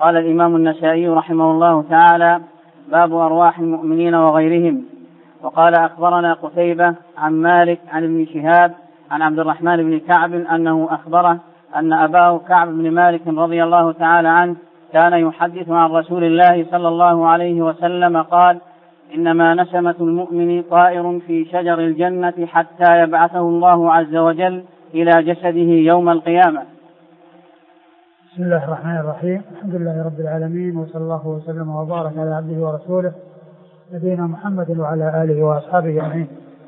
قال الإمام النسائي رحمه الله تعالى: باب أرواح المؤمنين وغيرهم. وقال: أخبرنا قتيبة عن مالك عن ابن شهاب عن عبد الرحمن بن كعب أنه أخبره أن أباه كعب بن مالك رضي الله تعالى عنه كان يحدث عن رسول الله صلى الله عليه وسلم قال: إنما نسمة المؤمن طائر في شجر الجنة حتى يبعثه الله عز وجل إلى جسده يوم القيامة. بسم الله الرحمن الرحيم. الحمد لله رب العالمين، وصلى الله وسلم وبارك على عبده ورسوله نبينا محمد وعلى آله وأصحابه أجمعين.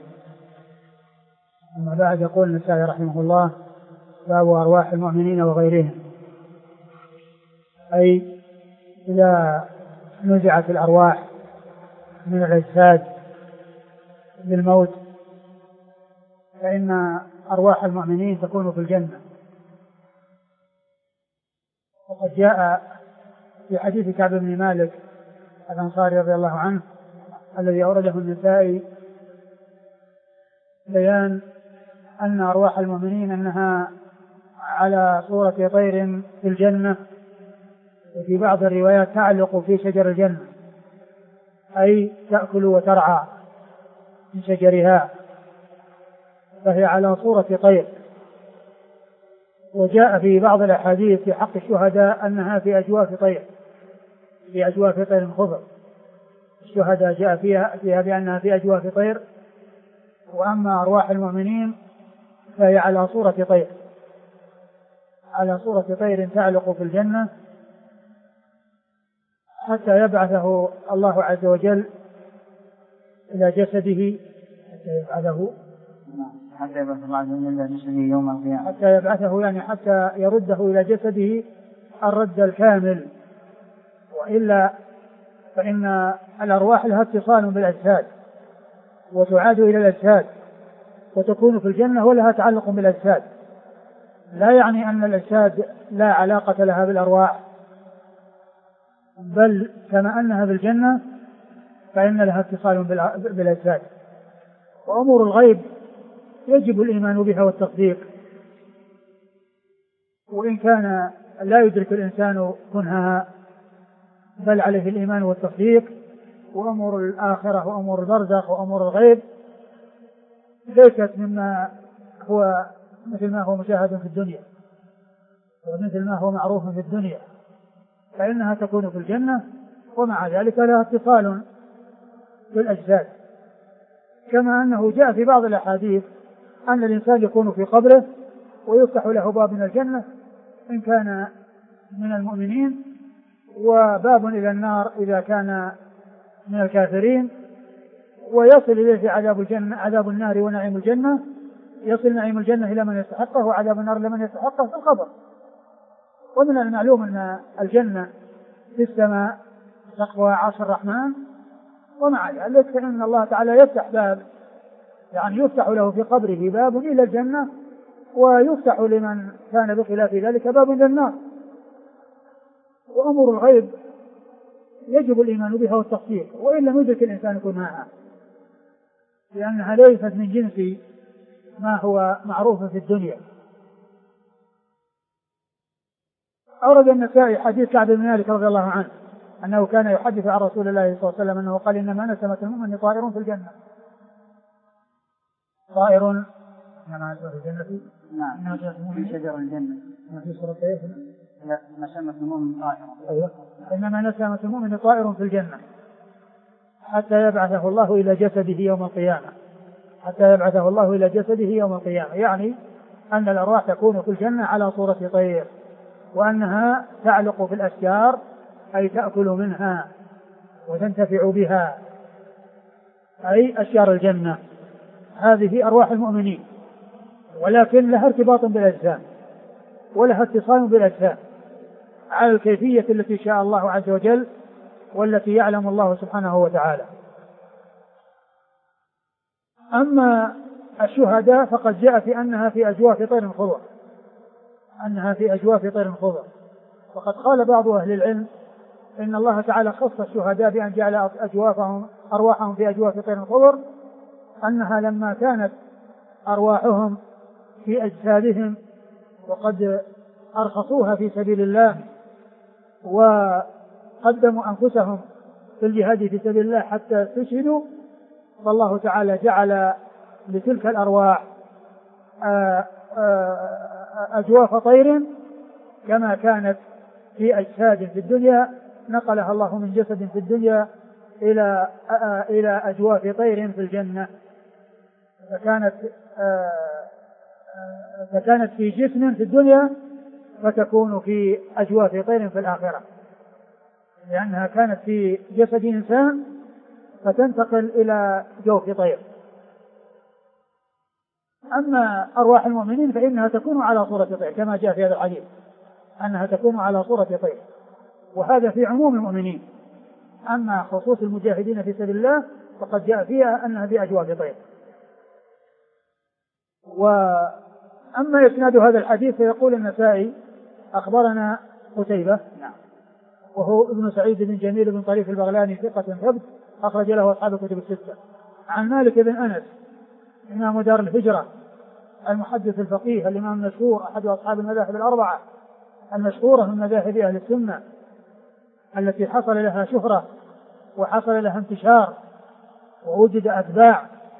أما بعد، يقول النسائي رحمه الله: باب أرواح المؤمنين وغيرهم، أي إذا نزعت الأرواح من الأجساد بالموت فإن أرواح المؤمنين تكون في الجنة. وقد جاء في حديث كعب بن مالك الأنصاري رضي الله عنه الذي أورده النسائي بيان أن أرواح المؤمنين أنها على صورة طير في الجنة، وفي بعض الروايات تعلق في شجر الجنة، أي تأكل وترعى من شجرها، فهي على صورة طير. وجاء في بعض الأحاديث في حق الشهداء أنها في أجواف طير، في أجواف طير خضر. الشهداء جاء فيها بأنها في أجواف طير، وأما أرواح المؤمنين فهي على صورة طير، على صورة طير تعلق في الجنة حتى يبعثه الله عز وجل إلى جسده، حتى يبعثه الله عز وجل إلى جسده يوم القيامة، حتى يبعثه يعني حتى يرده إلى جسده الرد الكامل. وإلا فإن الأرواح لها اتصال بالأجساد وتعاد إلى الأجساد وتكون في الجنة ولها تعلق بالأجساد، لا يعني أن الأجساد لا علاقة لها بالأرواح، بل كما أنها بالجنة فإن لها اتصال بالأجساد. وأمور الغيب يجب الإيمان بها والتصديق، وإن كان لا يدرك الإنسان كنهها بل عليه الإيمان والتصديق. وأمور الآخرة وأمور البرزخ وأمور الغيب ليست مما هو مثل ما هو مشاهد في الدنيا ومثل ما هو معروف في الدنيا، فإنها تكون في الجنة، ومع ذلك لها اتصال بالأجساد. كما أنه جاء في بعض الأحاديث أن الإنسان يكون في قبره ويفتح له باب من الجنة إن كان من المؤمنين، وباب إلى النار إذا كان من الكافرين، ويصل إليه عذاب النار ونعيم الجنة، يصل نعيم الجنة إلى من يستحقه وعذاب النار لمن يستحقه في القبر. ومن المعلوم أن الجنة في السماء تقوى عرش الرحمن، ومع ذلك فإن الله تعالى يفتح باب، يعني يفتح له في قبره باب إلى الجنة، ويفتح لمن كان بخلاف ذلك باب إلى النار. وأمور الغيب يجب الإيمان بها والتصديق، وإن لم يدرك الإنسان كنهاها، لأنها ليست من جنس ما هو معروف في الدنيا. أورد النسائي حديث كعب بن مالك رضي الله عنه أنه كان يحدث عن رسول الله صلى الله عليه وسلم أنه قال: إنما نسمة المؤمن طائر في الجنة. طائر إنما نسمة في الجنة، نعم، في شجر الجنة، في سورة طير، نسمة المؤمن طائر. أيوة، إنما نسمة المؤمن طائر في الجنة حتى يبعثه الله إلى جسده يوم القيامة، حتى يبعثه الله إلى جسده يوم القيامة، يعني أن الأرواح تكون في الجنة على صورة طير، وأنها تعلق في الأشجار، أي تأكل منها وتنتفع بها، أي أشجار الجنة. هذه أرواح المؤمنين، ولكن لها ارتباط بالأجسام ولها اتصال بالأجسام على الكيفية التي شاء الله عز وجل والتي يعلم الله سبحانه وتعالى. أما الشهداء فقد جاء في أنها في أجواف طير خضر، أنها في أجواف طير خضر. وقد قال بعض أهل العلم إن الله تعالى خص الشهداء بأن جعل أرواحهم في أجواف طير خضر، أنها لما كانت أرواحهم في أجسادهم وقد أرخصوها في سبيل الله وقدموا أنفسهم في الجهاد في سبيل الله حتى استشهدوا، فالله تعالى جعل لتلك الأرواح أجواف طير كما كانت في أجساد في الدنيا، نقلها الله من جسد في الدنيا إلى أجواف طير في الجنة، فكانت في جسم في الدنيا فتكون في أجواف طير في الآخرة، لأنها كانت في جسد إنسان فتنتقل إلى جوف طير. أما أرواح المؤمنين فإنها تكون على صورة طير كما جاء في هذا الحديث أنها تكون على صورة طير، وهذا في عموم المؤمنين. أما خصوص المجاهدين في سبيل الله فقد جاء فيها أنها بأجواف طير. وأما إسناد هذا الحديث فيقول النسائي أخبرنا قتيبة وهو ابن سعيد بن جميل بن طريف البغلاني ثقة ثبت أخرج له أصحاب الكتب الستة، عن مالك بن أنس إمام دار الهجرة المحدث الفقيه الإمام المشهور أحد أصحاب المذاهب الأربعة المشهورة من مذاهب أهل السنة التي حصل لها شهرة وحصل لها انتشار ووجد أتباع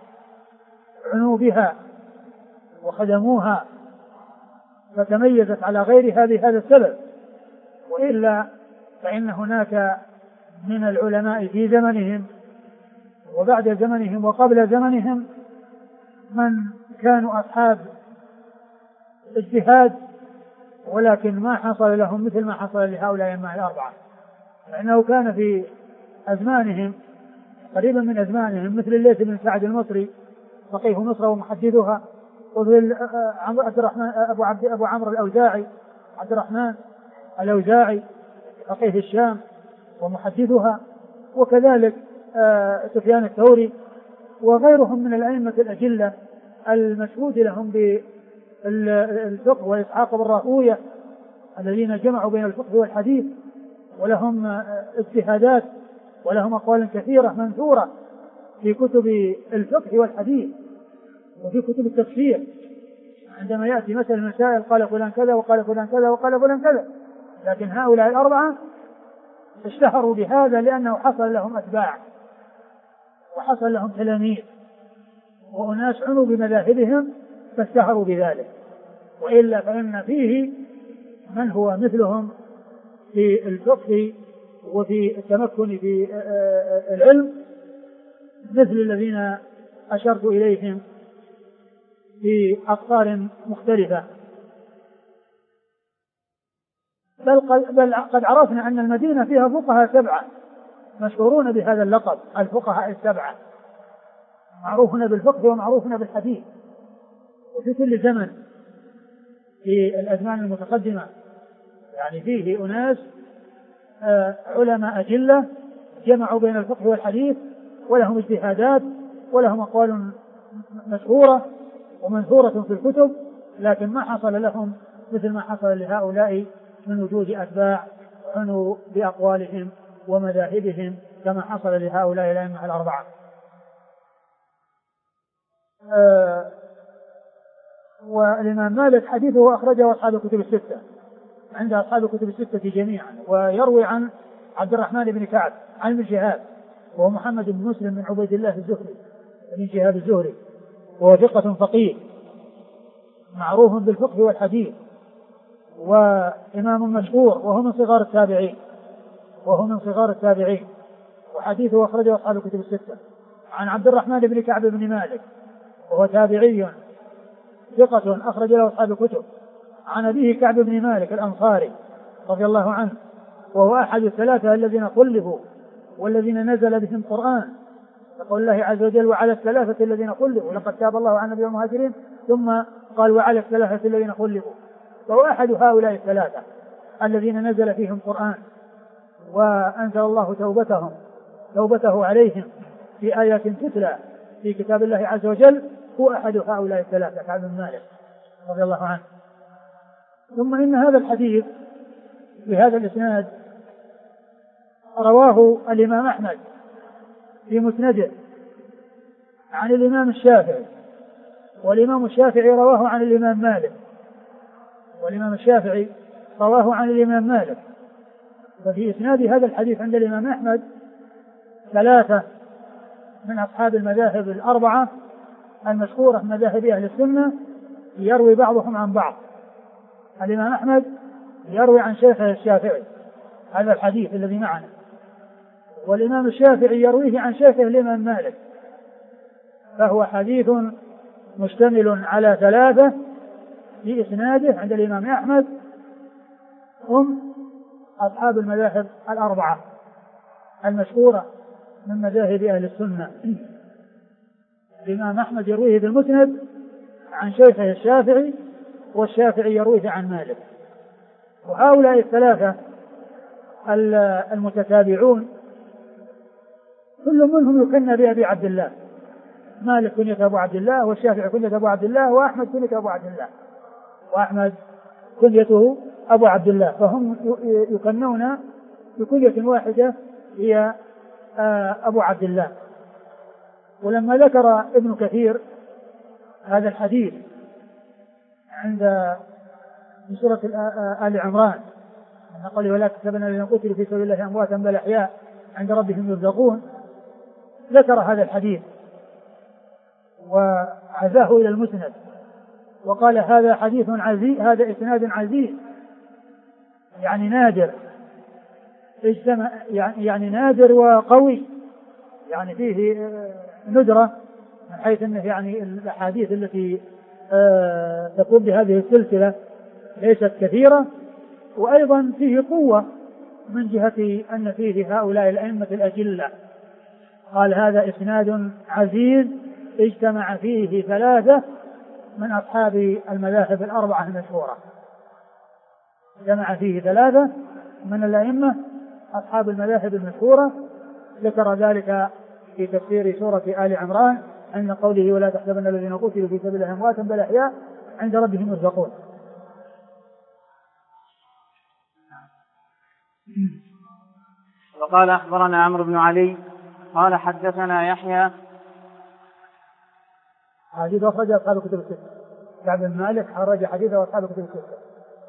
عنوا بها وخدموها فتميزت على غيرها بهذا السبب. وإلا فإن هناك من العلماء في زمنهم وبعد زمنهم وقبل زمنهم من كانوا أصحاب اجتهاد ولكن ما حصل لهم مثل ما حصل لهؤلاء الأئمة الأربعة، لأنه كان في أزمانهم قريبا من أزمانهم مثل الليث بن سعد المصري فقيه مصر ومحدثها، ومثل عبد الرحمن أبو عمرو الأوزاعي عبد الرحمن الأوزاعي فقيه الشام ومحدثها، وكذلك سفيان الثوري وغيرهم من الأئمة الأجلة المشهود لهم بالفقه، وإسحاق بن راهويه الذين جمعوا بين الفقه والحديث ولهم اجتهادات ولهم أقوال كثيرة منثورة في كتب الفقه والحديث وفي كتب التفسير. عندما يأتي مثل مسائل قال فلان كذا وقال فلان كذا وقال فلان كذا، لكن هؤلاء الأربعة اشتهروا بهذا لأنه حصل لهم أتباع وحصل لهم تلاميذ وأناس عنوا بمذاهبهم فاشتهروا بذلك. وإلا فإن فيه من هو مثلهم في الفقه وفي التمكن في العلم مثل الذين أشرت إليهم في أقطار مختلفة. بل قد عرفنا أن المدينة فيها فقهاء 7 مشهورون بهذا اللقب، الفقهاء 7 معروفون بالفقه ومعروفون بالحديث. وفي كل زمن في الأزمان المتقدمة يعني فيه أناس علماء أجلة جمعوا بين الفقه والحديث ولهم اجتهادات ولهم أقوال مشهورة ومنثورة في الكتب، لكن ما حصل لهم مثل ما حصل لهؤلاء من وجود أتباع عنوا بأقوالهم ومذاهبهم كما حصل لهؤلاء الأئمة الأربعة. والإمام مالك حديثه أخرجه أصحاب الكتب الستة عند أصحاب الكتب الستة جميعا، ويروي عن عبد الرحمن بن كعب عن ابن شهاب وهو محمد بن مسلم بن عبيد الله الزهري بن شهاب الزهري وهو ثقة فقيه معروف بالفقه والحديث وإمام مشهور وهو من صغار التابعين وحديثه أخرجه أصحاب الكتب الستة. عن عبد الرحمن بن كعب بن مالك وهو تابعي ثقة أخرج له أصحاب الكتب. عن أبيه كعب بن مالك الأنصاري رضي الله عنه وهو أحد الثلاثة الذين خلفوا والذين نزل بهم القرآن، يقول الله عز وجل وعلى الثلاثة الذين خلفوا لقد تاب الله على النبي والمهاجرين ثم قال وعلى الثلاثة الذين خلفوا، فهو أحد هؤلاء الثلاثة الذين نزل فيهم القرآن وأنزل الله توبته عليهم في آيات تتلى في كتاب الله عز وجل، هو أحد هؤلاء الثلاثة كعب بن مالك رضي الله عنه. ثم إن هذا الحديث بهذا الإسناد رواه الإمام أحمد في مسنده عن الإمام الشافعي، والإمام الشافعي رواه عن الإمام مالك، ففي إسناد هذا الحديث عند الإمام أحمد 3 من أصحاب المذاهب الأربعة المشهورة من مذاهب أهل السنة يروي بعضهم عن بعض. الإمام أحمد يروي عن شيخه الشافعي هذا الحديث الذي معنا، والإمام الشافعي يرويه عن شيخه الإمام مالك، فهو حديث مشتمل على 3 في إسناده عند الإمام أحمد هم أصحاب المذاهب الأربعة المشهورة من مذاهب أهل السنة. الإمام أحمد يرويه في المسند عن شيخه الشافعي، والشافعي يرويه عن مالك. وهؤلاء 3 المتتابعون كل منهم يكنى بأبي عبد الله، مالك كنية أبو عبد الله، والشافعي كنية أبو عبد الله، وأحمد كنية أبو عبد الله، وأحمد كنيته أبو عبد الله، فهم يكنون بكنية واحدة هي أبو عبد الله. ولما ذكر ابن كثير هذا الحديث عند في سورة آل عمران أن قوله ولا تحسبن الذين قتلوا في سبيل الله أمواتا بل أحياء عند ربهم يرزقون، ذكر هذا الحديث وعزاه إلى المسند وقال هذا حديث عزيز، هذا إسناد عزيز يعني نادر، يعني نادر وقوي، يعني فيه ندرة من حيث أنه يعني الأحاديث التي تقوم بهذه السلسلة ليست كثيرة، وأيضا فيه قوة من جهة أن فيه هؤلاء الأئمة الأجلة. قال هذا إسناد عزيز اجتمع فيه 3 من أصحاب المذاهب الأربعة المشهورة، جمع فيه 3 من الأئمة أصحاب المذاهب المشهورة. ذكر ذلك في تفسير سورة آل عمران عند قوله ولا تحسبن الذين قتلوا في سبيل الله أمواتا بل أحياء عند ربهم يرزقون. وقال أخبرنا عمرو بن علي قال حدثنا يحيى. حديث أخرج أصحاب كتب الستة، كعب بن مالك خرج حديثه أصحاب كتب الستة.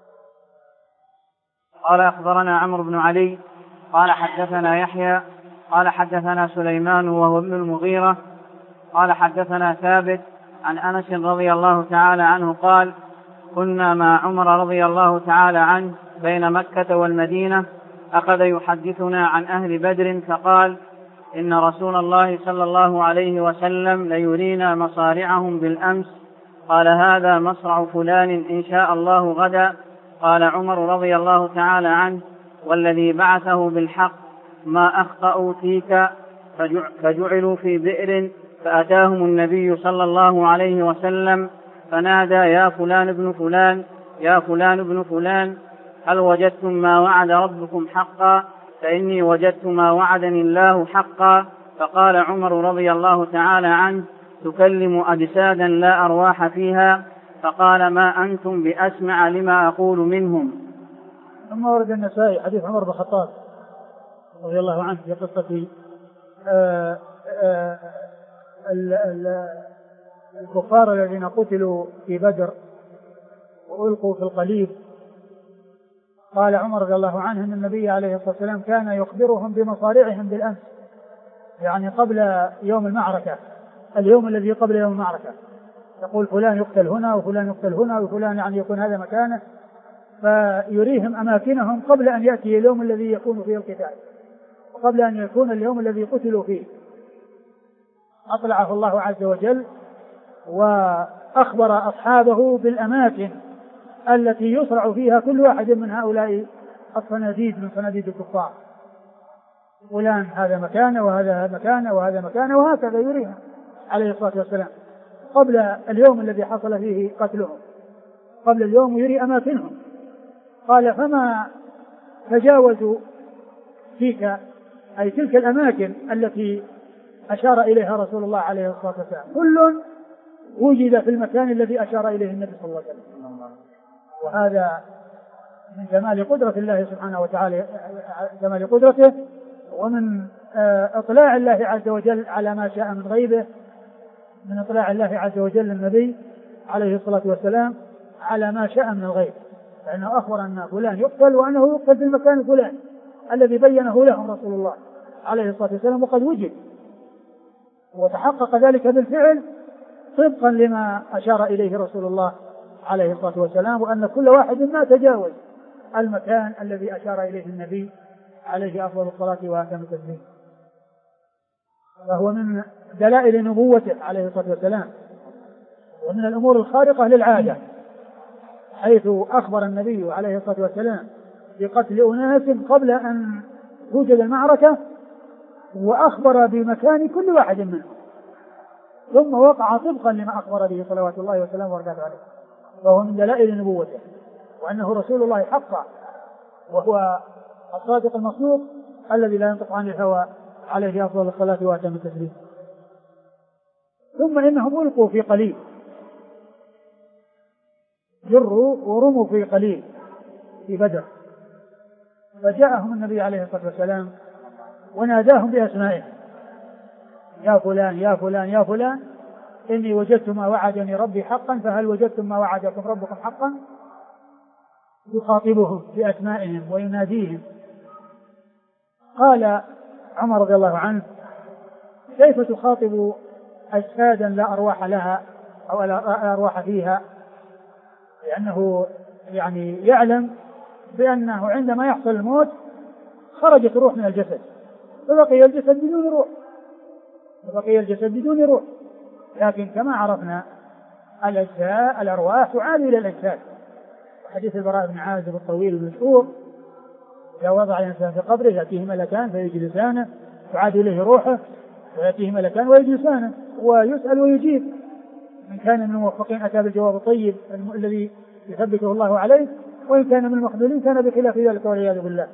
قال أخبرنا عمرو بن علي قال حدثنا يحيى قال حدثنا سليمان وهو ابن المغيرة قال حدثنا ثابت عن أنس رضي الله تعالى عنه قال كنا مع عمر رضي الله تعالى عنه بين مكة والمدينة، أخذ يحدثنا عن أهل بدر فقال إن رسول الله صلى الله عليه وسلم ليرينا مصارعهم بالأمس، قال هذا مصرع فلان إن شاء الله غدا. قال عمر رضي الله تعالى عنه والذي بعثه بالحق ما أخطأوا فيك، فجعلوا في بئر، فأتاهم النبي صلى الله عليه وسلم فنادى يا فلان ابن فلان يا فلان ابن فلان هل وجدتم ما وعد ربكم حقا؟ فإني وجدت ما وعدني الله حقا. فقال عمر رضي الله تعالى عنه تكلم أجسادا لا أرواح فيها، فقال ما أنتم بأسمع لما أقول منهم. ثم ورد النسائي حديث عمر بن الخطاب رضي الله عنه في قصة الكفار الذين قتلوا في بدر وألقوا في القليب. قال عمر رضي الله عنه أن النبي عليه الصلاة والسلام كان يخبرهم بمصارعهم بالأمس، يعني قبل يوم المعركة، اليوم الذي قبل يوم المعركة، يقول فلان يقتل هنا وفلان يقتل هنا وفلان يعني يكون هذا مكانه، فيريهم أماكنهم قبل أن يأتي اليوم الذي يكون فيه القتال وقبل أن يكون اليوم الذي قتلوا فيه. أطلعه الله عز وجل وأخبر أصحابه بالأماكن التي يصرع فيها كل واحد من هؤلاء الصناديد من صناديد الكفار، فلان هذا مكانه وهذا مكانه وهذا مكانه، وهكذا يريهم عليه الصلاة والسلام قبل اليوم الذي حصل فيه قتلهم، قبل اليوم يري أماكنهم. قال فما تجاوزوا فيك، أي تلك الأماكن التي أشار إليها رسول الله عليه الصلاة والسلام كل وجد في المكان الذي أشار إليه النبي صلى الله عليه وسلم. وهذا من جمال قدرة الله سبحانه وتعالى، جمال قدرته، ومن إطلاع الله عز وجل على ما شاء من غيبه، من إطلاع الله عز وجل النبي عليه الصلاة والسلام على ما شاء من الغيب، فإنه أخبر أن فلان يقتل وأنه يقتل في المكان الفلاني الذي بينه لهم رسول الله عليه الصلاة والسلام، وقد وجد وتحقق ذلك بالفعل طبقا لما أشار إليه رسول الله عليه الصلاة والسلام، وأن كل واحد ما تجاوز المكان الذي أشار إليه النبي عليه أفضل الصلاة وأتم التسليم. فهو من دلائل نبوته عليه الصلاة والسلام، ومن الأمور الخارقة للعادة، حيث أخبر النبي عليه الصلاة والسلام بقتل أناس قبل أن توجد المعركة، وأخبر بمكان كل واحد منهم، ثم وقع طبقا لما أخبر به صلوات الله وسلامه وبركاته عليه. فهو من دلائل نبوته، وأنه رسول الله حقا، وهو الصادق المصدوق الذي لا ينطق عن الهوى عليه أفضل الصلاة وأتم التسليم. ثم إنهم ألقوا في قليل، جروا ورموا في قليل في بدر، فجاءهم النبي عليه الصلاة والسلام وناداهم بأسمائهم: يا فلان يا فلان يا فلان، إني وجدت ما وعدني ربي حقا، فهل وجدتم ما وعدكم ربكم حقا؟ يخاطبهم بأسمائهم ويناديهم. قال عمر رضي الله عنه: كيف تخاطب أجسادا لا أرواح لها أو لا أرواح فيها؟ لأنه يعني يعلم بأنه عندما يحصل الموت خرجت الروح من الجسد، فبقي الجسد بدون روح، لكن كما عرفنا الأجساد الأرواح تعاد إلى الأجساد. حديث البراء بن عازب الطويل المشهور: إذا وضع الإنسان في قبره يأتيه ملكان فيجلسانه، تعاد إليه روحه، ويأتيه ملكان ويجلسانه، ويسأل ويجيب. من كان من الموفقين أتى بالجواب الطيب الذي يثبته الله عليه، وإن كان من المخذولين كان بخلاف ذلك والعياذ بالله.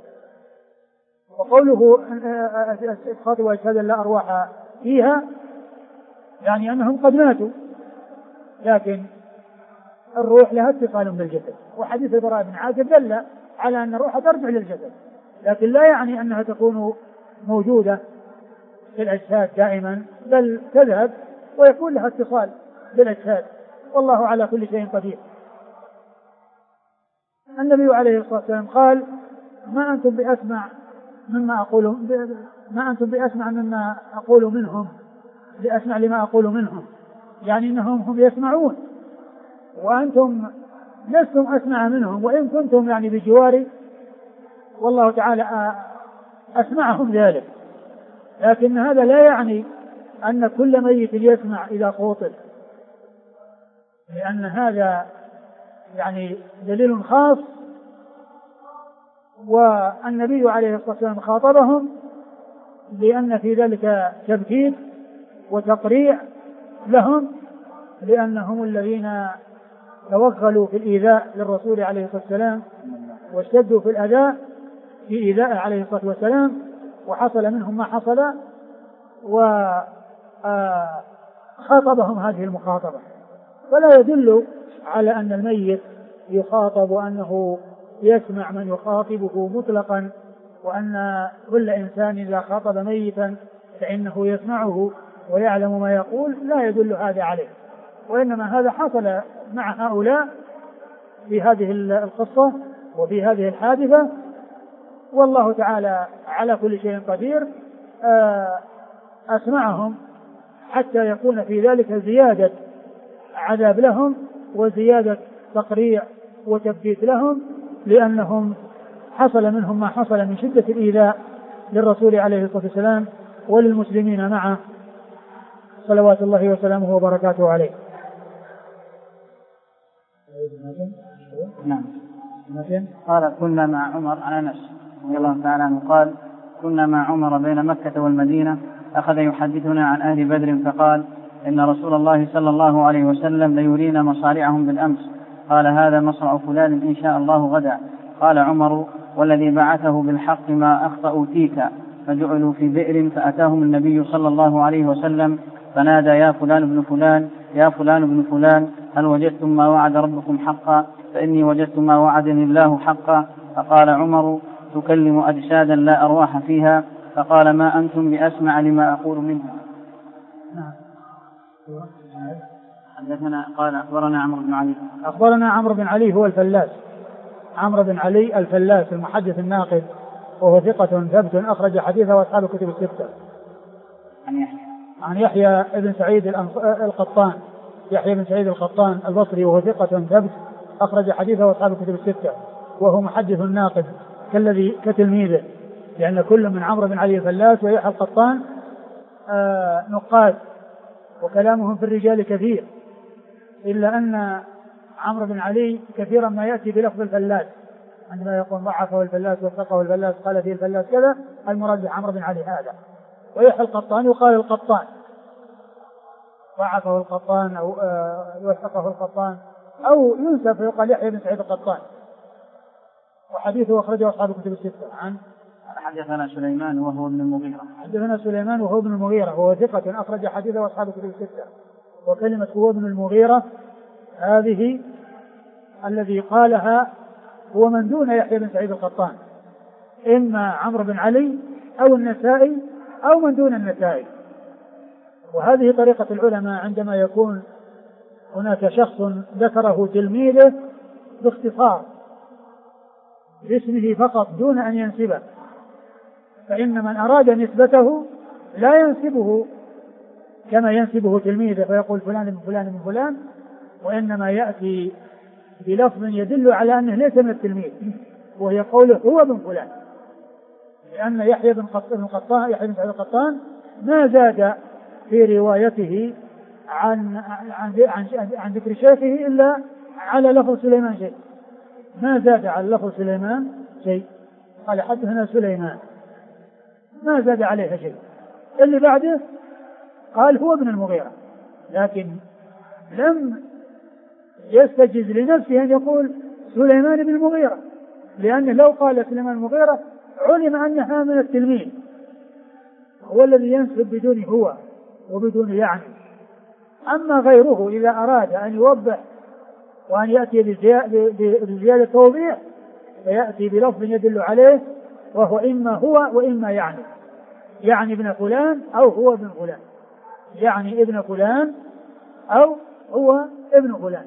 وقوله خاطب أجسادا لا أرواح فيها يعني أنهم قد ماتوا، لكن الروح لها اتصال بالجسد، وحديث البراء بن عازب دل على أن الروح ترجع للجسد، لكن لا يعني أنها تكون موجودة في الأجساد دائما، بل تذهب ويكون لها اتصال بالأجساد، والله على كل شيء قدير. النبي عليه الصلاة والسلام قال: ما أنتم بأسمع مما أقول منهم، بأسمع لما أقول منهم، يعني أنهم هم يسمعون وأنتم لستم أسمع منهم، وإن كنتم يعني بجواري والله تعالى أسمعهم ذلك، لكن هذا لا يعني أن كل ميت يسمع إذا قوطب، لأن هذا يعني دليل خاص، والنبي عليه الصلاة والسلام خاطبهم لأن في ذلك تبكيت وتقريع لهم، لأنهم الذين توغلوا في الإيذاء للرسول عليه الصلاة والسلام واشتدوا في الأذى في إيذاء عليه الصلاة والسلام، وحصل منهم ما حصل، وخاطبهم هذه المخاطبة. فلا يدل على أن الميت يخاطب وأنه يسمع من يخاطبه مطلقا، وأن كل إنسان إذا خاطب ميتا فإنه يسمعه ويعلم ما يقول، لا يدل هذا عليه، وإنما هذا حصل مع هؤلاء في هذه القصة وفي هذه الحادثة، والله تعالى على كل شيء قدير. أسمعهم حتى يكون في ذلك زيادة عذاب لهم وزيادة تقريع وتبكيت لهم، لأنهم حصل منهم ما حصل من شدة الإيذاء للرسول عليه الصلاة والسلام وللمسلمين معه صلوات الله وسلامه وبركاته عليه. نعم. قال: كنا مع عمر، عن أنس رضي الله تعالى عنه قال: كنا مع عمر بين مكة والمدينة، أخذ يحدثنا عن أهل بدر فقال: إن رسول الله صلى الله عليه وسلم ليرينا مصارعهم بالأمس، قال: هذا مصرع فلان إن شاء الله غدا. قال عمر: والذي بعثه بالحق ما أخطأوا تيكا، فجعلوا في بئر، فأتاهم النبي صلى الله عليه وسلم فنادى: يا فلان ابن فلان، يا فلان ابن فلان، هل وجدتم ما وعد ربكم حقا؟ فإني وجدت ما وعدني الله حقا. فقال عمر: تكلم أجسادا لا أرواح فيها؟ فقال: ما أنتم بأسمع لما أقول منها. حدثنا قال: أخبرنا عمرو بن علي. أخبرنا عمرو بن علي هو الفلاس، عمرو بن علي الفلاس المحدث الناقد وهو ثقة ثبت أخرج حديثه أصحاب الكتب الستة. عن يحيى بن سعيد القطان، يحيى بن سعيد القطان البصري وهو ثقة ثبت أخرج حديثه أصحاب الكتب الستة، وهو محدث ناقد كتلميذه، لأن كل من عمرو بن علي الفلاس ويحيى القطان نقاد وكلامهم في الرجال كثير، إلا أن عمرو بن علي كثيرا ما يأتي بلفظ الفلاس، عندما يقول ضعفه الفلاس وثقه الفلاس قال فيه الفلاس كذا، المراد عمرو بن علي هذا. ويحيى القطان يقال القطان، ضعفه القطان أو وثقه القطان أو ينسب فيقال يحيى بن سعيد القطان، وحديثه أخرجه أصحاب الكتب الستة. عن حدثنا سليمان وهو ابن المغيرة، حدثنا سليمان وهو ابن المغيرة وهو ثقة أخرج حديثه أصحاب الكتب الستة. وكلمة هو ابن المغيرة هذه الذي قالها هو من دون يحيى بن سعيد القطان، إما عمرو بن علي أو النسائي أو من دون النسائي. وهذه طريقة العلماء عندما يكون هناك شخص ذكره تلميذه باختصار باسمه فقط دون أن ينسبه، فإن من أراد نسبته لا ينسبه كما ينسبه تلميذه فيقول فلان من فلان من فلان، وإنما يأتي بلفظ يدل على أنه ليس من التلميذ، وهي قوله هو ابن فلان، لأن يحيى بن سعيد القطان ما زاد في روايته عن ذكر شيخه إلا على لفظ سليمان شيء، ما زاد على لفظ سليمان شيء، قال حدثنا سليمان، ما زاد عليها شيء. اللي بعده قال هو ابن المغيرة، لكن لم يستجز لنفسه أن يقول سليمان بن المغيرة، لأنه لو قال سليمان المغيرة علم أنها من التلميذ، هو الذي ينسب بدون هو وبدون يعني. أما غيره إذا أراد أن يوضح وأن يأتي بزيادة توضيح فيأتي بلفظ يدل عليه، وهو إما هو وإما يعني ابن فلان أو هو ابن فلان، يعني ابن فلان أو هو ابن فلان.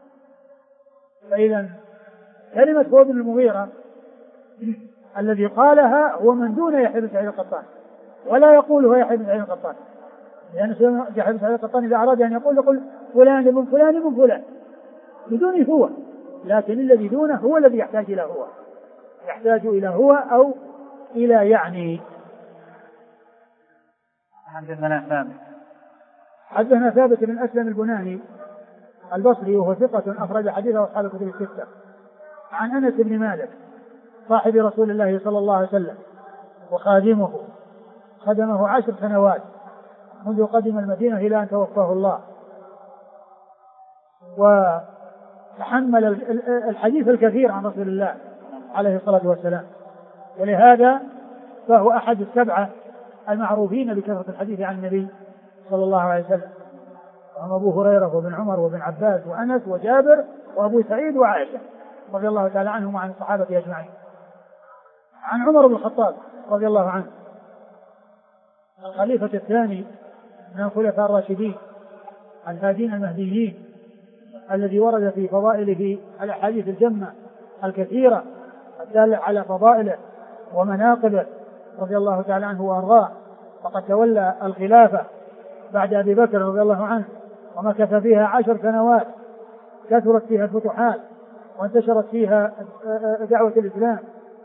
فإذا كلمة هو ابن المغيرة الذي قالها هو من دون يحيى بن سعيد القطان، ولا يقول هو يحيى بن سعيد القطان، لأن يحيى بن سعيد القطان إذا أراد أن يقول فلان ابن فلان ابن فلان بدون هو، لكن الذي دونه هو الذي يحتاج إلى هو، يحتاج إلى هو أو إلى يعني. حدثنا ثابت بن أسلم البناني البصري وهو ثقة أخرج حديثه أصحاب الكتب الستة. عن أنس بن مالك صاحب رسول الله صلى الله عليه وسلم وخادمه، خدمه 10 سنوات منذ قدم المدينة إلى أن توفاه الله، وتحمل الحديث الكثير عن رسول الله عليه الصلاة والسلام، ولهذا فهو أحد السبعة المعروفين بكثرة الحديث عن النبي صلى الله عليه وسلم، وهم أبو هريرة وابن عمر وابن عباس وأنس وجابر وأبو سعيد وعائشة رضي الله تعالى عنهم وعن الصحابة أجمعين. عن عمر بن الخطاب رضي الله عنه الخليفة الثاني من الخلفاء الراشدين الهادين المهديين، الذي ورد في فضائله الأحاديث الجمة الكثيرة الدالة على فضائله ومناقبه رضي الله تعالى عنه وأرضاه، وقد تولى الخلافة بعد أبي بكر رضي الله عنه ومكث فيها 10 سنوات، كثرت فيها الفتوحات وانتشرت فيها دعوة الإسلام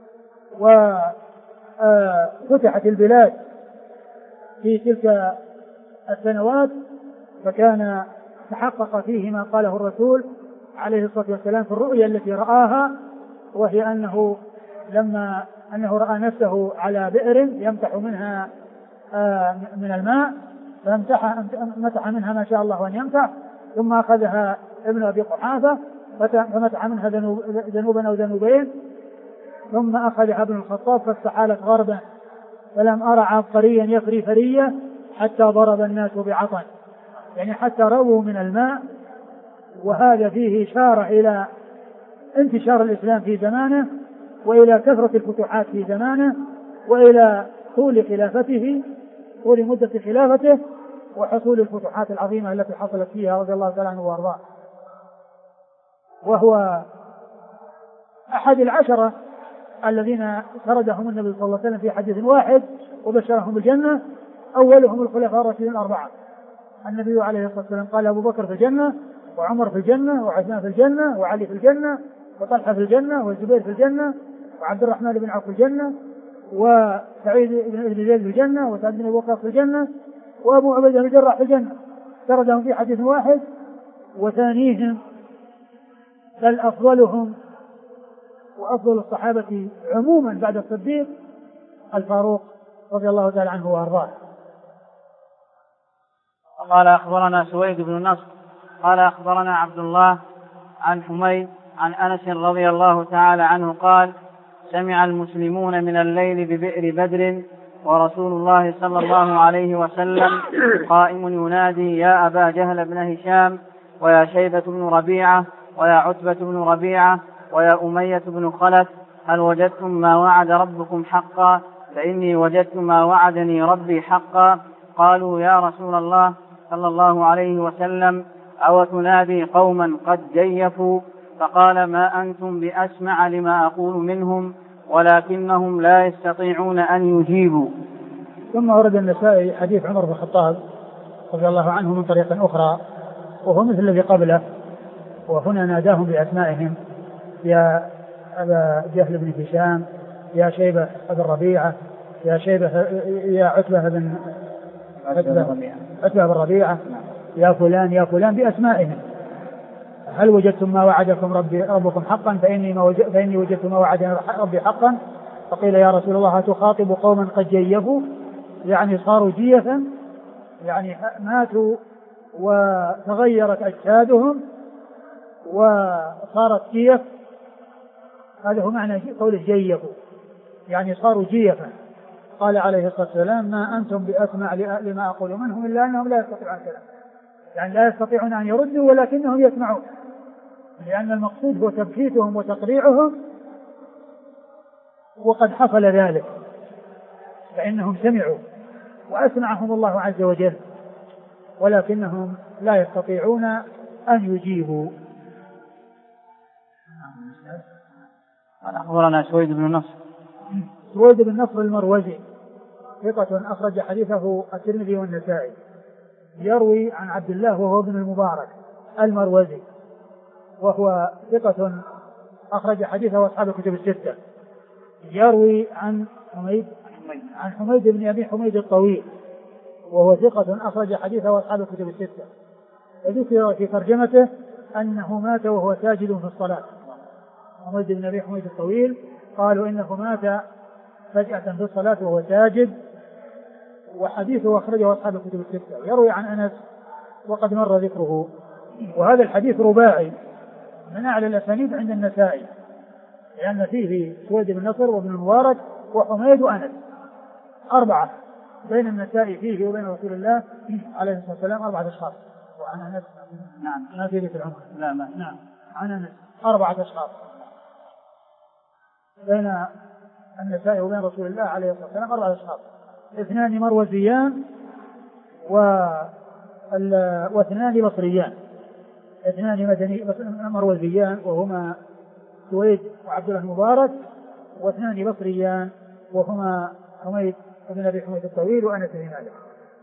وفتحت البلاد في تلك السنوات، فكان تحقق فيه ما قاله الرسول عليه الصلاة والسلام في الرؤيا التي رآها، وهي أنه لما أنه رأى نفسه على بئر يمتح منها من الماء، فمتح منها ما شاء الله أن يمتح، ثم أخذها ابن أبي قحافة فمتح منها ذنوبا أو ذنوبين، ثم أخذها ابن الخطاب فاستحالت غربا، فلم أرى عبقريا يفري فرية حتى ضرب الناس بعطن، يعني حتى رووا من الماء. وهذا فيه إشارة إلى انتشار الإسلام في زمانه، وإلى كثرة الفتوحات في زمانه، وإلى طول خلافته، طول مدة خلافته، وحصول الفتوحات العظيمة التي حصلت فيها رضي الله تعالى عنه وارضاه. وهو أحد العشرة الذين سردهم النبي صلى الله عليه وسلم في حديث واحد وبشرهم بالجنة. أولهم الخلفاء الراشدين الأربعة. النبي عليه الصلاة والسلام قال أبو بكر في الجنة، وعمر في الجنة، وعثمان في الجنة، وعلي في الجنة، وطلحة في الجنة، والزبير في الجنة، وعبد الرحمن بن عوف في الجنة، وسعيد بن زيد في الجنة، وسعد بن وقاص في الجنة، وأبو عبيدة بن الجراح في الجنة. سردهم في حديث واحد. وثانيهم بل أفضلهم وأفضل الصحابة عموما بعد الصديق الفاروق رضي الله تعالى عنه وأرضاه. قال أخبرنا سويد بن نصر قال أخبرنا عبد الله عن حميد عن أنس رضي الله تعالى عنه قال: سمع المسلمون من الليل ببئر بدر ورسول الله صلى الله عليه وسلم قائم ينادي: يا أبا جهل بن هشام، ويا شيبة بن ربيعة، ويا عتبة بن ربيعة، ويا أمية بن خلف، هل وجدتم ما وعد ربكم حقا؟ فإني وجدت ما وعدني ربي حقا. قالوا: يا رسول الله صلى الله عليه وسلم، أو تنادي قوما قد جيفوا؟ فقال: ما أنتم بأسمع لما أقول منهم، ولكنهم لا يستطيعون أن يجيبوا. ثم ورد النسائي حديث عمر بن الخطاب رضي الله عنه من طريق أخرى وهو مثل الذي قبله، وهنا ناداهم بأسمائهم: يا أبا جهل بن هشام، يا شيبة بن ربيعة، يا عتبة بن ربيعة، يا فلان يا فلان بأسمائهم. هل وجدتم ما وعدكم ربكم حقا؟ فإني وجدت ما وعدني ربي حقا. فقيل: يا رسول الله هتخاطب قوما قد جيفوا؟ يعني صاروا جيفا، يعني ماتوا وتغيرت أجسادهم وصارت جيف. هذا هو معنى قول جيفوا، يعني صاروا جيفا. قال عليه الصلاة والسلام: ما أنتم بأسمع لما أقول منهم إلا أنهم لا يستطيعون كلام، يعني لا يستطيعون أن يردوا ولكنهم يسمعون، لأن المقصود هو تبكيتهم وتقريعهم، وقد حصل ذلك، فإنهم سمعوا وأسمعهم الله عز وجل، ولكنهم لا يستطيعون أن يجيبوا. قال أخبرنا سويد بن نصر. سويد بن نصر المروزي ثقة أخرج حديثه الترمذي والنسائي، يروي عن عبد الله وهو ابن المبارك المروزي، وهو ثقة أخرج حديثه أصحاب الكتب الستة. يروي عن حميد بن أبي حميد الطويل، وهو ثقة أخرج حديثه أصحاب الكتب الستة. وذكر في ترجمته أنه مات وهو ساجد في الصلاة. حميد بن أبي حميد الطويل قالوا إنه مات فجأة في الصلاة وهو ساجد، وحديثه أخرجه أصحاب الكتب الستة. يروي عن أنس وقد مر ذكره. وهذا الحديث رباعي من أعلى الأسانيد عند النسائي، لأن فيه سويد بن نصر وابن المبارك وحميد وأنس، أربعة بين النسائي فيه وبين رسول الله عليه الصلاة والسلام 4 أشخاص. وعن أنس نعم ما في ذكر عمر لا ما نعم عن أنس 4 أشخاص بين النسائي وبين رسول الله عليه الصلاة والسلام 4 أشخاص، 2 مروزيان و2 بصريان، 2 مروزيان وهما سويد وعبد الله المبارك، و2 بصريان وهما حميد بن أبي حميد الطويل وأنس بن مالك.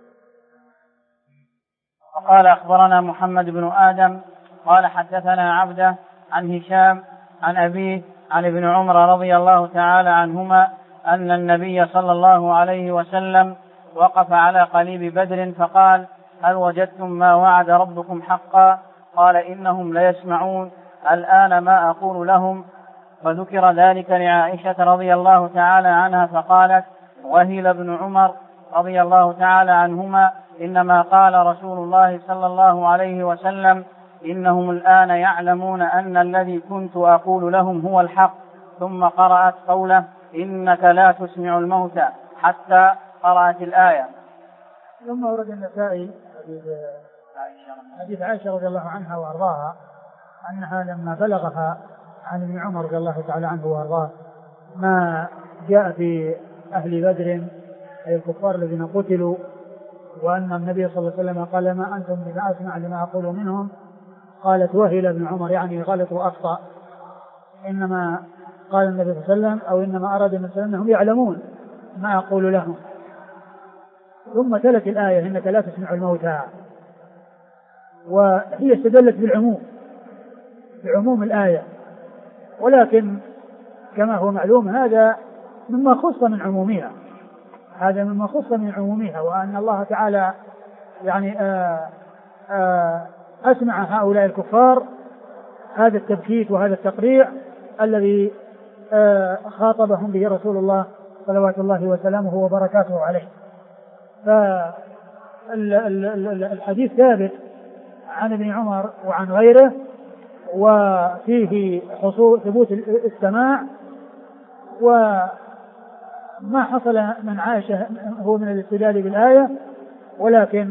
وقال أخبرنا محمد بن آدم قال حدثنا عبده عن هشام عن أبيه عن ابن عمر رضي الله تعالى عنهما أن النبي صلى الله عليه وسلم وقف على قليب بدر فقال: هل وجدتم ما وعد ربكم حقا؟ قال: إنهم ليسمعون الآن ما أقول لهم. فذكر ذلك لعائشة رضي الله تعالى عنها فقالت: وهل ابن عمر رضي الله تعالى عنهما: إنما قال رسول الله صلى الله عليه وسلم: إنهم الآن يعلمون أن الذي كنت أقول لهم هو الحق. ثم قرأت قوله: إنك لا تسمع الموتى حتى قرأت الآية. ثم ورد النسائي حديث عائشة رضي الله عنها وأرضاها أنها لما بلغها عن ابن عمر رضي الله تعالى عنه وأرضاه ما جاء في أهل بدر أي الكفار الذين قتلوا، وأن النبي صلى الله عليه وسلم قال: ما أنتم بما أسمع لما أقول منهم. قالت: وهل ابن عمر، يعني غلط وأخطأ، إنما قال النبي صلى الله عليه وسلم أو إنما أراد النبي صلى الله عليه وسلم أنهم يعلمون ما أقول لهم. ثم تلت الآية إنك لا تسمع الموتى، وهي استدلت بعموم الآية، ولكن كما هو معلوم هذا مما خص من عمومها، وأن الله تعالى يعني أسمع هؤلاء الكفار هذا التبكيت وهذا التقريع الذي خاطبهم به رسول الله صلوات الله وسلامه وبركاته عليه. فالحديث ثابت عن ابن عمر وعن غيره، وفيه ثبوت السماع، وما حصل من عائشة هو من الاستدلال بالآية، ولكن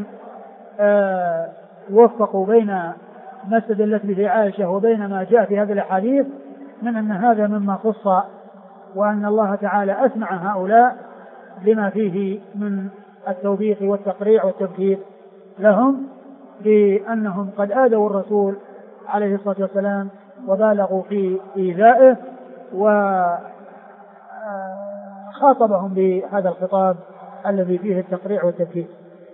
وفقوا بين ما استدلت به عائشة وبين ما جاء في هذه الأحاديث من أن هذا مما خص، وأن الله تعالى أسمع هؤلاء لما فيه من التوبيخ والتقريع والتبكير لهم بأنهم قد آذوا الرسول عليه الصلاة والسلام وبالغوا في إيذائه، وخاطبهم بهذا الخطاب الذي فيه التقريع والتبكير.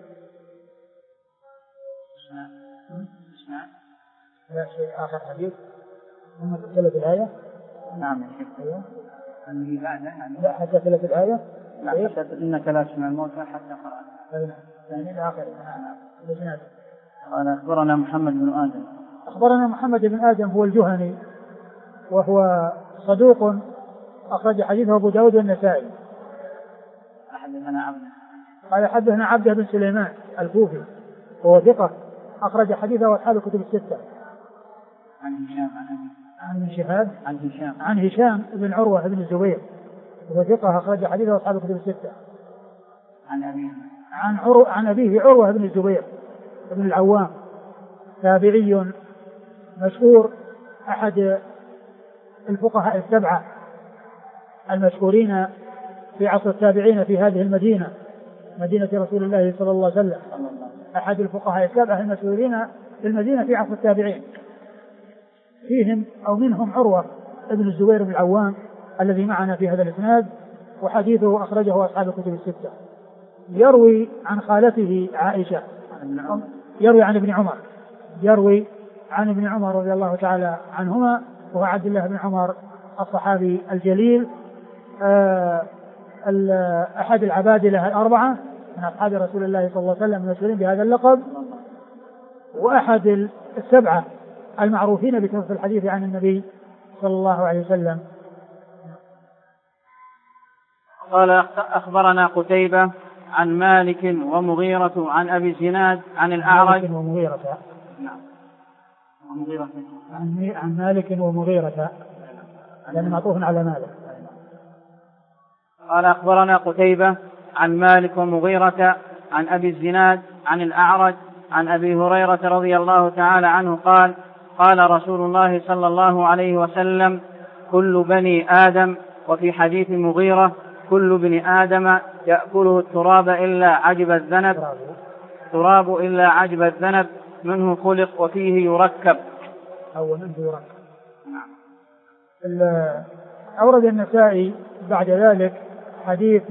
لا شيء آخر حديث ثم تلت الآية. نعم أيوه. لا حتى تلت الآية. لا حتى إنك لا تسمع الموتى حتى قرأت. يعني الآخر. قال أخبرنا محمد بن آدم. أخبرنا محمد بن آدم هو الجهني، وهو صدوق أخرج حديثه أبو داود والنسائي. قال حدثنا عبده بن سليمان الكوفي وهو ثقة أخرج حديثه أصحاب الكتب الستة. عن هشام بن عروة بن الزبير وهو ثقة أخرج حديثه أصحاب الكتب الستة. عن أبيه عروة بن الزبير بن العوام تابعي مشهور أحد الفقهاء السبعة المشهورين في عصر التابعين في هذه المدينة، مدينة رسول الله صلى الله عليه وسلم، أحد الفقهاء السبعة المشهورين في المدينة في عصر التابعين، فيهم أو منهم عروة بن الزبير بن العوام الذي معنا في هذا الإسناد، وحديثه أخرجه أصحاب الكتب الستة. يروي عن خالته عائشة، يروي عن ابن عمر رضي الله تعالى عنهما، وهو عبد الله بن عمر الصحابي الجليل، أحد العبادلة الأربعة من أصحاب رسول الله صلى الله عليه وسلم المشهورين بهذا اللقب، وأحد السبعة المعروفين بكثرة الحديث عن النبي صلى الله عليه وسلم. قال أخبرنا قتيبة عن مالك ومغيرة عن أبي الزناد عن الأعرج عن مالك ومغيرة لأنه معطوف على مالك. قال أخبرنا قتيبة عن مالك ومغيرة عن أبي الزناد عن الأعرج عن أبي هريرة رضي الله تعالى عنه قال قال رسول الله صلى الله عليه وسلم كل بني آدم، وفي حديث مغيرة كل بني آدم يأكله التراب إلا عجب الذنب منه خلق وفيه يركب. أورد النسائي بعد ذلك حديث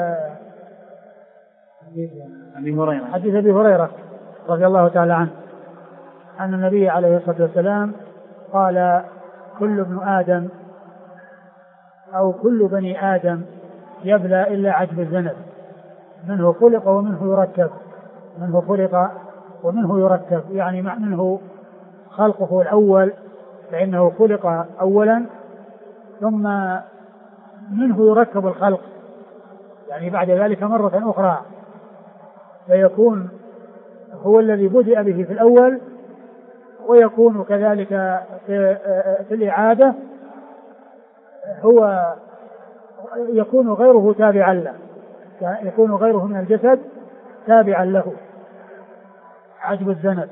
أبي هريرة رضي الله تعالى عنه أن النبي عليه الصلاة والسلام قال كل ابن آدم أو كل بني آدم يبلى إلا عجب الذنب منه خلق ومنه يركب، يعني منه خلقه الأول فإنه خلق أولا، ثم منه يركب الخلق يعني بعد ذلك مرة أخرى، فيكون هو الذي بدأ به في الأول، ويكون كذلك في الإعادة هو يكون غيره تابعا له، يكون غيره من الجسد تابعا له. عجب الذنب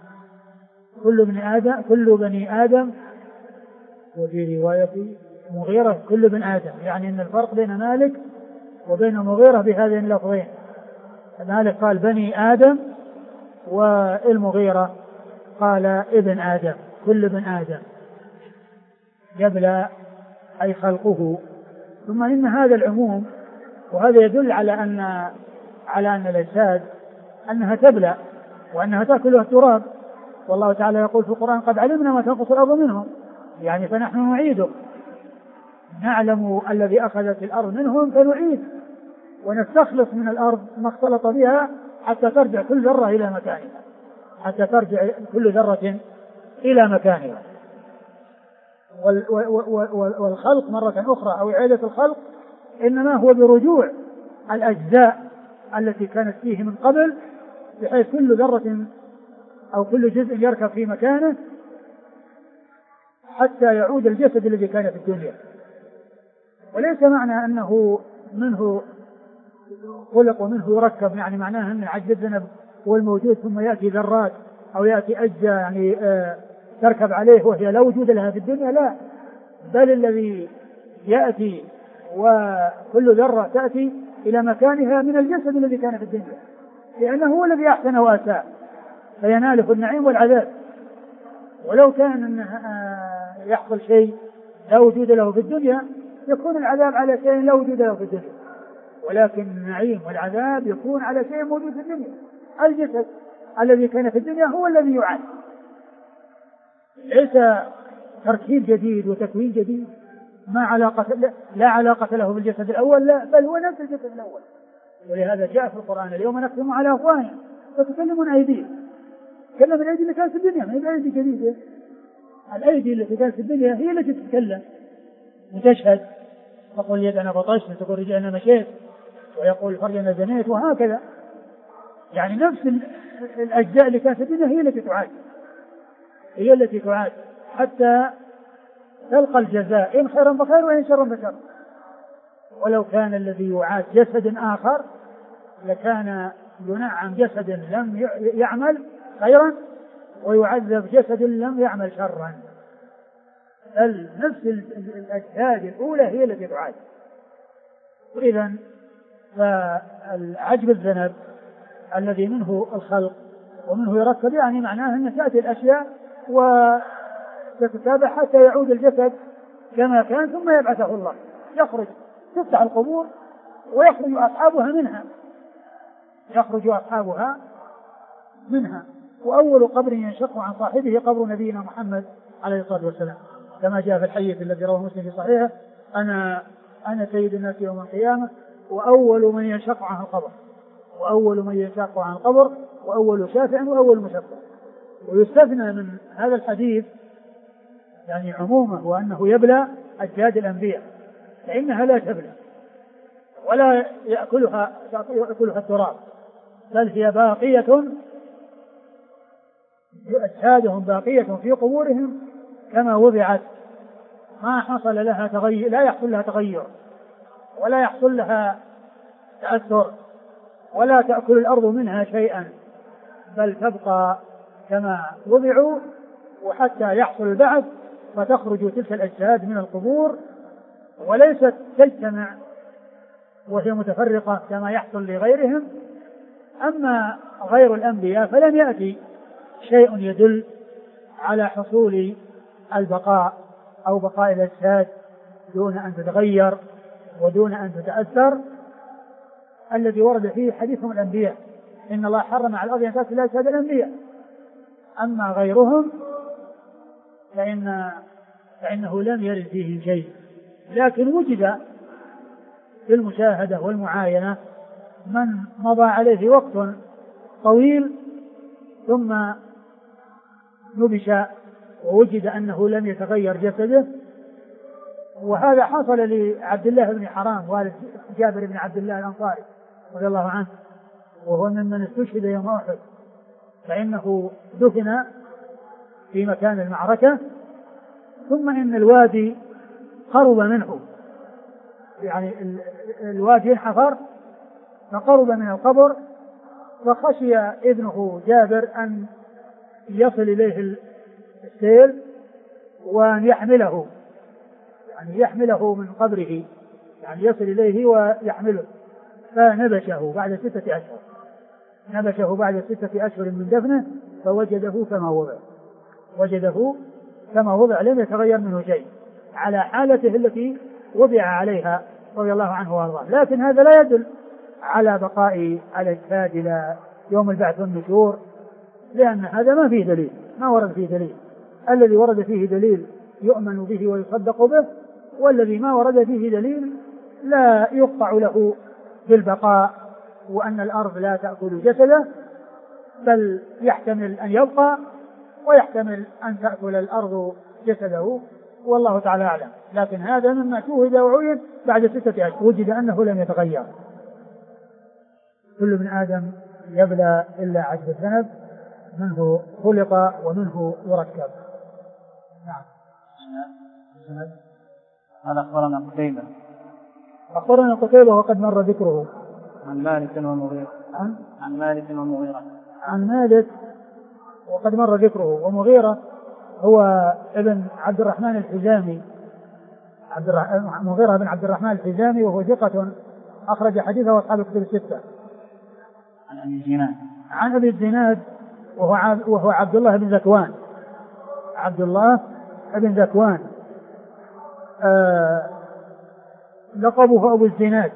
كل بني آدم، وفي رواية مغيرة كل بن آدم، يعني أن الفرق بين مالك وبين مغيرة بهذين اللفظين، مالك قال بني آدم والمغيرة قال ابن آدم، كل ابن آدم يبلى أي خلقه. ثم إن هذا العموم، وهذا يدل على أن الأجساد أنها تبلى وأنها تأكلها التراب، والله تعالى يقول في القرآن قد علمنا ما تنقص الأرض منهم، يعني فنحن نعيده، نعلم الذي أخذت الأرض منهم فنعيد ونستخلص من الأرض ما اختلط بها حتى ترجع كل ذرة إلى مكانها، حتى ترجع كل ذرة إلى مكانها. والخلق مرة أخرى أو إعادة الخلق إنما هو برجوع الأجزاء التي كانت فيه من قبل، بحيث كل ذرة أو كل جزء يركب في مكانه حتى يعود الجسد الذي كان في الدنيا. وليس معنى أنه منه خلق ومنه يركب يعني معناه أن عجز الذنب هو الموجود ثم يأتي ذرات أو يأتي أجزاء يعني تركب عليه وهي لا وجود لها في الدنيا، لا، بل الذي يأتي وكل ذرة تأتي إلى مكانها من الجسد الذي كان في الدنيا، لأنه هو الذي أحسن وأساء فيناله النعيم والعذاب. ولو كان أنه يحصل شيء لا وجود له في الدنيا يكون العذاب على شيء لا وجود له في الدنيا، ولكن النعيم والعذاب يكون على شيء موجود في الدنيا. الجسد الذي كان في الدنيا هو الذي يعاد، ليس تركيب جديد وتكوين جديد لا علاقة له بالجسد الأول، لا، بل هو نفس الجسد الأول. ولهذا جاء في القرآن اليوم نختم على أفواههم فتكلمون أيديهم. تكلم الأيدي اللي كانت في الدنيا، ما هي الأيدي جديدة. الأيدي التي كانت في الدنيا هي التي تتكلم وتشهد، تقول اليد أنا بطشت، تقول رجل أنا مشيت، ويقول الفرج أنا زنيت، وهكذا. يعني نفس الأجزاء اللي كانت في الدنيا هي التي تعاد، هي التي تعاد حتى تلقى الجزاء، إن خيرا فخير وإن شرا فشر. ولو كان الذي يعاد جسد آخر لكان ينعم جسد لم يعمل خيرا ويعذب جسد لم يعمل شرا. نفس الأجساد الأولى هي التي تعاد. وإذا فالعجب الذنب الذي منه الخلق ومنه يركب يعني معناه أن تأتي الأشياء وتتتابع حتى يعود الجسد كما كان ثم يبعثه الله، يخرج، تفتح القبور ويخرج أصحابها منها. وأول قبر ينشق عن صاحبه قبر نبينا محمد عليه الصلاة والسلام، كما جاء في الحديث الذي رواه مسلم في صحيحه: أنا سيد الناس يوم القيامة وأول من ينشق عنه القبر، وأول من ينشق عن القبر، وأول شافع وأول مشفع. ويستثنى من هذا الحديث يعني عمومه وأنه يبلى أجساد الأنبياء، فإنها لا تبلى ولا يأكلها التراب، بل هي باقية، أجسادهم باقية في قبورهم كما وضعت، ما حصل لها تغير، لا يحصل لها تغير ولا يحصل لها تأثر ولا تأكل الأرض منها شيئا، بل تبقى كما وضعوا وحتى يحصل البعث فتخرج تلك الأجساد من القبور، وليست تجتمع وهي متفرقة كما يحصل لغيرهم. أما غير الأنبياء فلم يأتي شيء يدل على حصول البقاء أو بقاء الأجساد دون أن تتغير ودون أن تتأثر، الذي ورد فيه حديثهم الأنبياء: إن الله حرم على الأرض أن تأكل أجساد الأنبياء. أما غيرهم فإنه لم يرد فيه شيء، لكن وجد في المشاهدة والمعاينة من مضى عليه وقت طويل ثم نبش ووجد أنه لم يتغير جسده. وهذا حصل لعبد الله بن حرام والد جابر بن عبد الله الأنصاري رضي الله عنه، وهو ممن استشهد يوم أحد، فإنه دفن في مكان المعركة، ثم إن الوادي قرب منه، يعني الوادي انحفر فقرب من القبر، فخشي ابنه جابر أن يصل إليه السيل وأن يحمله، يعني يحمله من قبره، يعني يصل إليه ويحمله، فنبشه بعد 6 أشهر، نبشه بعد 6 أشهر من دفنه فوجده كما وضع، وجده كما وضع، لم يتغير منه شيء. على حالته التي وضع عليها رضي الله عنه وارضاه. لكن هذا لا يدل على بقاء الأجساد إلى يوم البعث والنشور، لأن هذا ما فيه دليل، ما ورد فيه دليل. الذي ورد فيه دليل يؤمن به ويصدق به، والذي ما ورد فيه دليل لا يقطع له بالبقاء وأن الأرض لا تأكل جسده، بل يحتمل أن يبقى ويحتمل أن تأكل الأرض جسده، والله تعالى أعلم. لكن هذا مما شوهد وعين بعد 6 أشهر، وجد أنه لم يتغير. كل ابن آدم يبلى إلا عجز الذنب، منه خلق ومنه يركب. نعم. قال أخبرنا قتيبة. أخبرنا قتيبة وقد مر ذكره. عن مالك والمغيرة. عن مالك والمغيرة. عن مالك وقد مر ذكره. ومغيرة هو ابن عبد الرحمن الحزامي، مغيرة بن عبد الرحمن الحزامي، وهو ثقة أخرج حديثه أصحاب الكتب الستة. عن أبي الزناد. عن أبي الزناد وهو عبد الله بن ذكوان. عبد الله بن ذكوان لقبه أبو الزناد.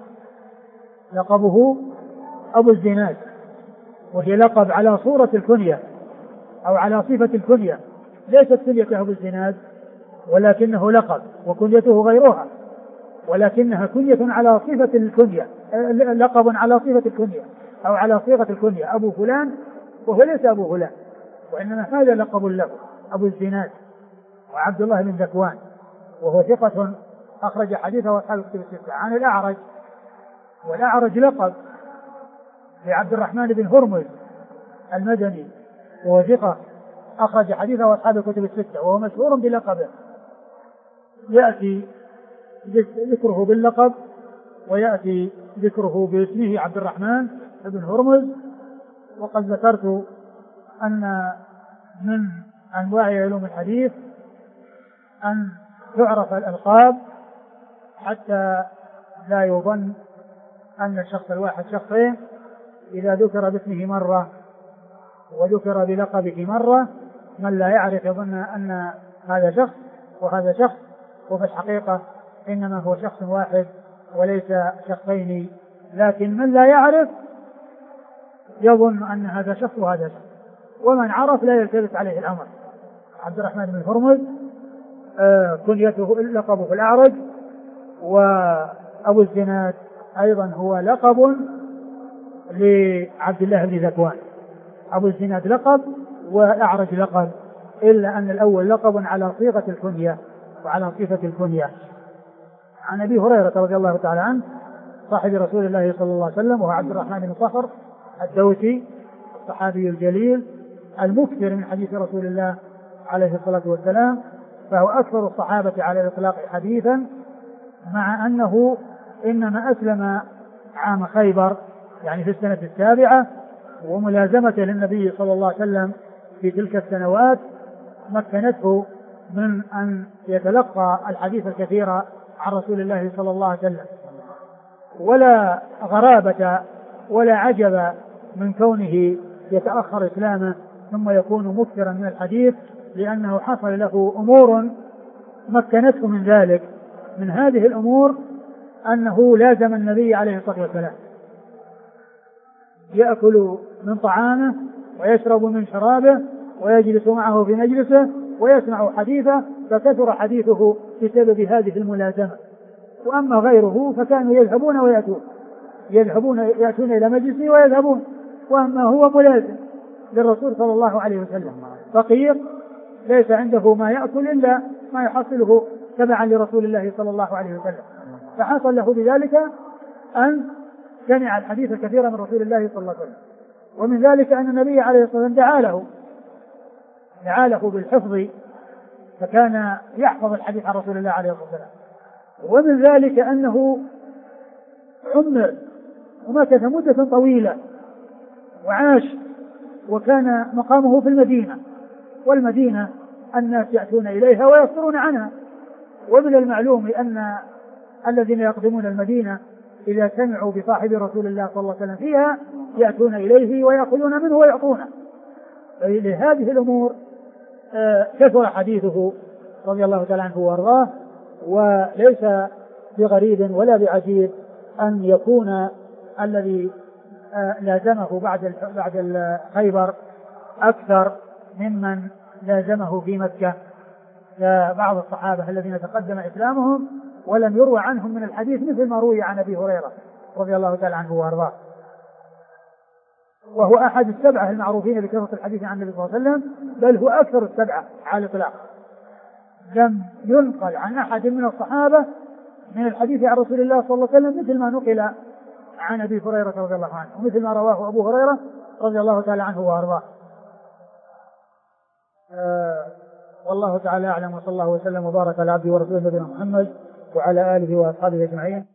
لقبه أبو الزناد، وهي لقب على صورة الكنية أو على صفة الكنية، ليست كنية أبو الزناد ولكنه لقب، وكنيته غيرها، ولكنها كنية على صفة الكنية، لقب على صفة الكنية أو على صيغة الكنية، أبو فلان، وهو ليس أبو فلان، وإنما هذا لقب له، أبو الزناد. وعبد الله بن ذكوان وهو ثقة أخرج حديثه أصحاب الكتب الستة. عن الأعرج، والأعرج لقب لعبد الرحمن بن هرمز المدني، وهو ثقة أخرج حديثه أصحاب الكتب الستة، وهو مشهور بلقبه، يأتي ذكره باللقب ويأتي ذكره باسمه عبد الرحمن بن هرمز. وقد ذكرت أن من أنواع علوم الحديث أن تعرف الألقاب حتى لا يظن أن الشخص الواحد شخصين، إذا ذكر باسمه مرة وذكر بلقبه مرة، من لا يعرف يظن أن هذا شخص وهذا شخص، وفي الحقيقة إنما هو شخص واحد وليس شخصين. لكن من لا يعرف يظن أن هذا شخص وهذا شخص، ومن عرف لا يلتبس عليه الأمر. عبد الرحمن بن هرمز كنيته لقبه الأعرج، وأبو الزناد أيضا هو لقب لعبد الله بن ذكوان. أبو الزناد لقب والأعرج لقب، إلا أن الأول لقب على صيغة الكنية وعلى صفة الكنية. عن أبي هريرة رضي الله تعالى عنه صاحب رسول الله صلى الله عليه وسلم، وهو عبد الرحمن بن صخر الدوسي الصحابي الجليل المكثر من حديث رسول الله عليه الصلاة والسلام، فهو أكثر الصحابة على الإطلاق حديثا، مع أنه إنما أسلم عام خيبر، يعني في السنة 7، وملازمة للنبي صلى الله عليه وسلم في تلك السنوات مكنته من أن يتلقى الحديث الكثير عن رسول الله صلى الله عليه وسلم. ولا غرابة ولا عجب من كونه يتأخر إسلامه ثم يكون مكثرا من الحديث، لأنه حصل له أمور مكنته من ذلك. من هذه الأمور أنه لازم النبي عليه الصلاة والسلام، يأكل من طعامه ويشرب من شرابه ويجلس معه في مجلسه ويسمع حديثه، فكثر حديثه بسبب هذه الملازمة. وأما غيره فكانوا يذهبون ويأتون، يأتون إلى مجلسه ويذهبون، وأما هو ملازم للرسول صلى الله عليه وسلم، فقير ليس عنده ما يأكل إلا ما يحصله تبعا لرسول الله صلى الله عليه وسلم، فحصل له بذلك أن سمع الحديث الكثير من رسول الله صلى الله عليه وسلم. ومن ذلك أن النبي عليه الصلاة والسلام دعا له بالحفظ، فكان يحفظ الحديث عن رسول الله عليه الصلاة والسلام. ومن ذلك أنه عمر ومكث مدة طويلة وعاش، وكان مقامه في المدينة، والمدينة الناس يأتون إليها ويصدرون عنها. ومن المعلوم أن الذين يقدمون المدينة إذا سمعوا بصاحب رسول الله صلى الله عليه وسلم فيها يأتون إليه ويأخذون منه ويعطونه. لهذه الأمور كثر حديثه رضي الله تعالى عنه وارضاه. وليس بغريب ولا بعجيب أن يكون الذي لازمه بعد خيبر أكثر ممن لازمه في مكة، بعض الصحابة الذين تقدم إسلامهم ولم يروى عنهم من الحديث مثل ما روي عن أبي هريرة رضي الله تعالى عنه وارضاه، وهو أحد السبعة المعروفين بكثرة الحديث عن النبي صلى الله عليه وسلم، بل هو أكثر السبعة على الإطلاق. لم ينقل عن أحد من الصحابة من الحديث عن رسول الله صلى الله عليه وسلم مثل ما نقل عن أبي هريرة رضي الله عنه، ومثل ما رواه أبو هريرة رضي الله تعالى عنه وأرضاه. والله تعالى أعلم، وصلى الله وسلم وبارك على عبده ورسوله نبينا محمد وعلى آله وأصحابه أجمعين.